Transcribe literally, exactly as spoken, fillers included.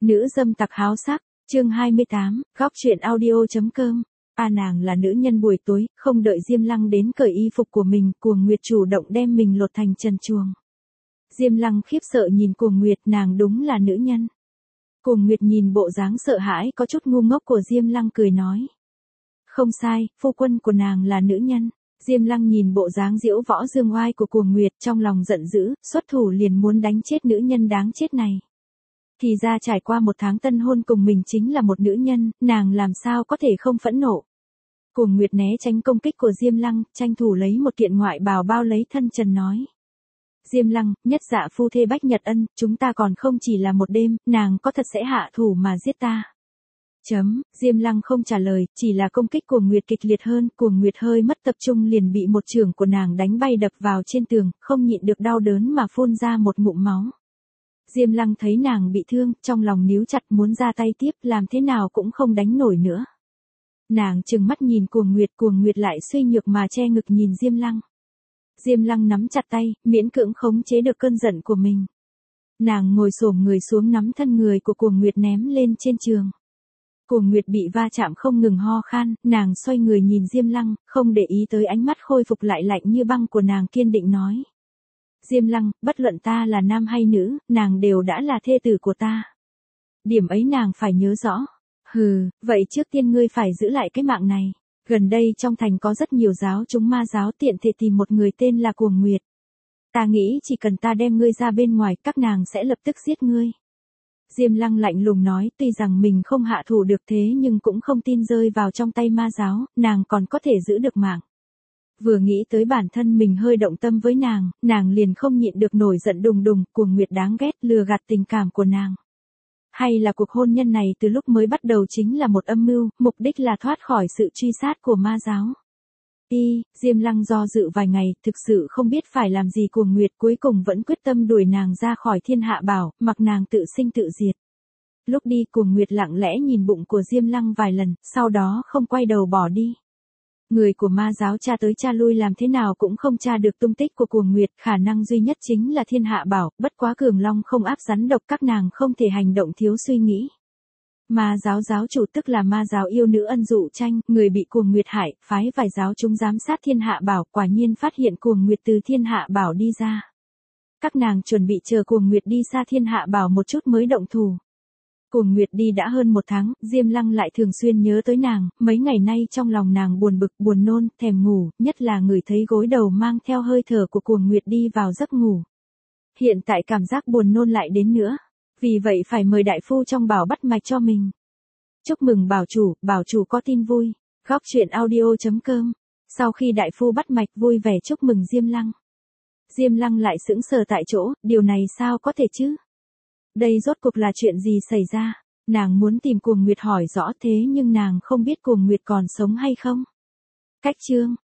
Nữ dâm tặc háo sắc, chương hai mươi tám, góc truyện audio.com. A nàng là nữ nhân buổi tối, không đợi Diêm Lăng đến cởi y phục của mình, Cuồng Nguyệt chủ động đem mình lột thành trần truồng. Diêm Lăng khiếp sợ nhìn Cuồng Nguyệt, nàng đúng là nữ nhân. Cuồng Nguyệt nhìn bộ dáng sợ hãi có chút ngu ngốc của Diêm Lăng cười nói. Không sai, phu quân của nàng là nữ nhân. Diêm Lăng nhìn bộ dáng diễu võ dương oai của Cuồng Nguyệt trong lòng giận dữ, xuất thủ liền muốn đánh chết nữ nhân đáng chết này. Thì ra trải qua một tháng tân hôn cùng mình chính là một nữ nhân, nàng làm sao có thể không phẫn nộ. Cuồng Nguyệt né tránh công kích của Diêm Lăng, tranh thủ lấy một kiện ngoại bào bao lấy thân trần nói. Diêm Lăng, nhất dạ phu thê Bách Nhật Ân, chúng ta còn không chỉ là một đêm, nàng có thật sẽ hạ thủ mà giết ta. Chấm, Diêm Lăng không trả lời, chỉ là công kích Cuồng Nguyệt kịch liệt hơn, Cuồng Nguyệt hơi mất tập trung liền bị một chưởng của nàng đánh bay đập vào trên tường, không nhịn được đau đớn mà phun ra một ngụm máu. Diêm Lăng thấy nàng bị thương, trong lòng níu chặt muốn ra tay tiếp, làm thế nào cũng không đánh nổi nữa. Nàng trừng mắt nhìn Cuồng Nguyệt, Cuồng Nguyệt lại suy nhược mà che ngực nhìn Diêm Lăng. Diêm Lăng nắm chặt tay, miễn cưỡng khống chế được cơn giận của mình. Nàng ngồi xổm người xuống nắm thân người của Cuồng Nguyệt ném lên trên giường. Cuồng Nguyệt bị va chạm không ngừng ho khan, nàng xoay người nhìn Diêm Lăng, không để ý tới ánh mắt khôi phục lại lạnh như băng của nàng, kiên định nói. Diêm Lăng, bất luận ta là nam hay nữ, nàng đều đã là thê tử của ta. Điểm ấy nàng phải nhớ rõ. Hừ, vậy trước tiên ngươi phải giữ lại cái mạng này. Gần đây trong thành có rất nhiều giáo chúng ma giáo, tiện thể tìm một người tên là Cuồng Nguyệt. Ta nghĩ chỉ cần ta đem ngươi ra bên ngoài, các nàng sẽ lập tức giết ngươi. Diêm Lăng lạnh lùng nói, tuy rằng mình không hạ thủ được thế nhưng cũng không tin rơi vào trong tay ma giáo, nàng còn có thể giữ được mạng. Vừa nghĩ tới bản thân mình hơi động tâm với nàng, nàng liền không nhịn được nổi giận đùng đùng, Cuồng Nguyệt đáng ghét, lừa gạt tình cảm của nàng. Hay là cuộc hôn nhân này từ lúc mới bắt đầu chính là một âm mưu, mục đích là thoát khỏi sự truy sát của ma giáo. Y, Diêm Lăng do dự vài ngày, thực sự không biết phải làm gì. Cuồng Nguyệt cuối cùng vẫn quyết tâm đuổi nàng ra khỏi Thiên Hạ Bảo, mặc nàng tự sinh tự diệt. Lúc đi, Cuồng Nguyệt lặng lẽ nhìn bụng của Diêm Lăng vài lần, sau đó không quay đầu bỏ đi. Người của ma giáo tra tới tra lui làm thế nào cũng không tra được tung tích của Cuồng Nguyệt, khả năng duy nhất chính là Thiên Hạ Bảo, bất quá Cường Long không áp rắn độc, các nàng không thể hành động thiếu suy nghĩ. Ma giáo giáo chủ tức là ma giáo yêu nữ Ân Dụ Tranh, người bị Cuồng Nguyệt hại, phái vài giáo chúng giám sát Thiên Hạ Bảo, quả nhiên phát hiện Cuồng Nguyệt từ Thiên Hạ Bảo đi ra. Các nàng chuẩn bị chờ Cuồng Nguyệt đi xa Thiên Hạ Bảo một chút mới động thủ. Cuồng Nguyệt đi đã hơn một tháng, Diêm Lăng lại thường xuyên nhớ tới nàng, mấy ngày nay trong lòng nàng buồn bực, buồn nôn, thèm ngủ, nhất là người thấy gối đầu mang theo hơi thở của Cuồng Nguyệt đi vào giấc ngủ. Hiện tại cảm giác buồn nôn lại đến nữa, vì vậy phải mời đại phu trong Bảo bắt mạch cho mình. Chúc mừng bảo chủ, bảo chủ có tin vui. Góc truyện audio.com. Sau khi đại phu bắt mạch vui vẻ chúc mừng Diêm Lăng. Diêm Lăng lại sững sờ tại chỗ, điều này sao có thể chứ? Đây rốt cuộc là chuyện gì xảy ra? Nàng muốn tìm Cuồng Nguyệt hỏi rõ thế nhưng nàng không biết Cuồng Nguyệt còn sống hay không. Cách chương.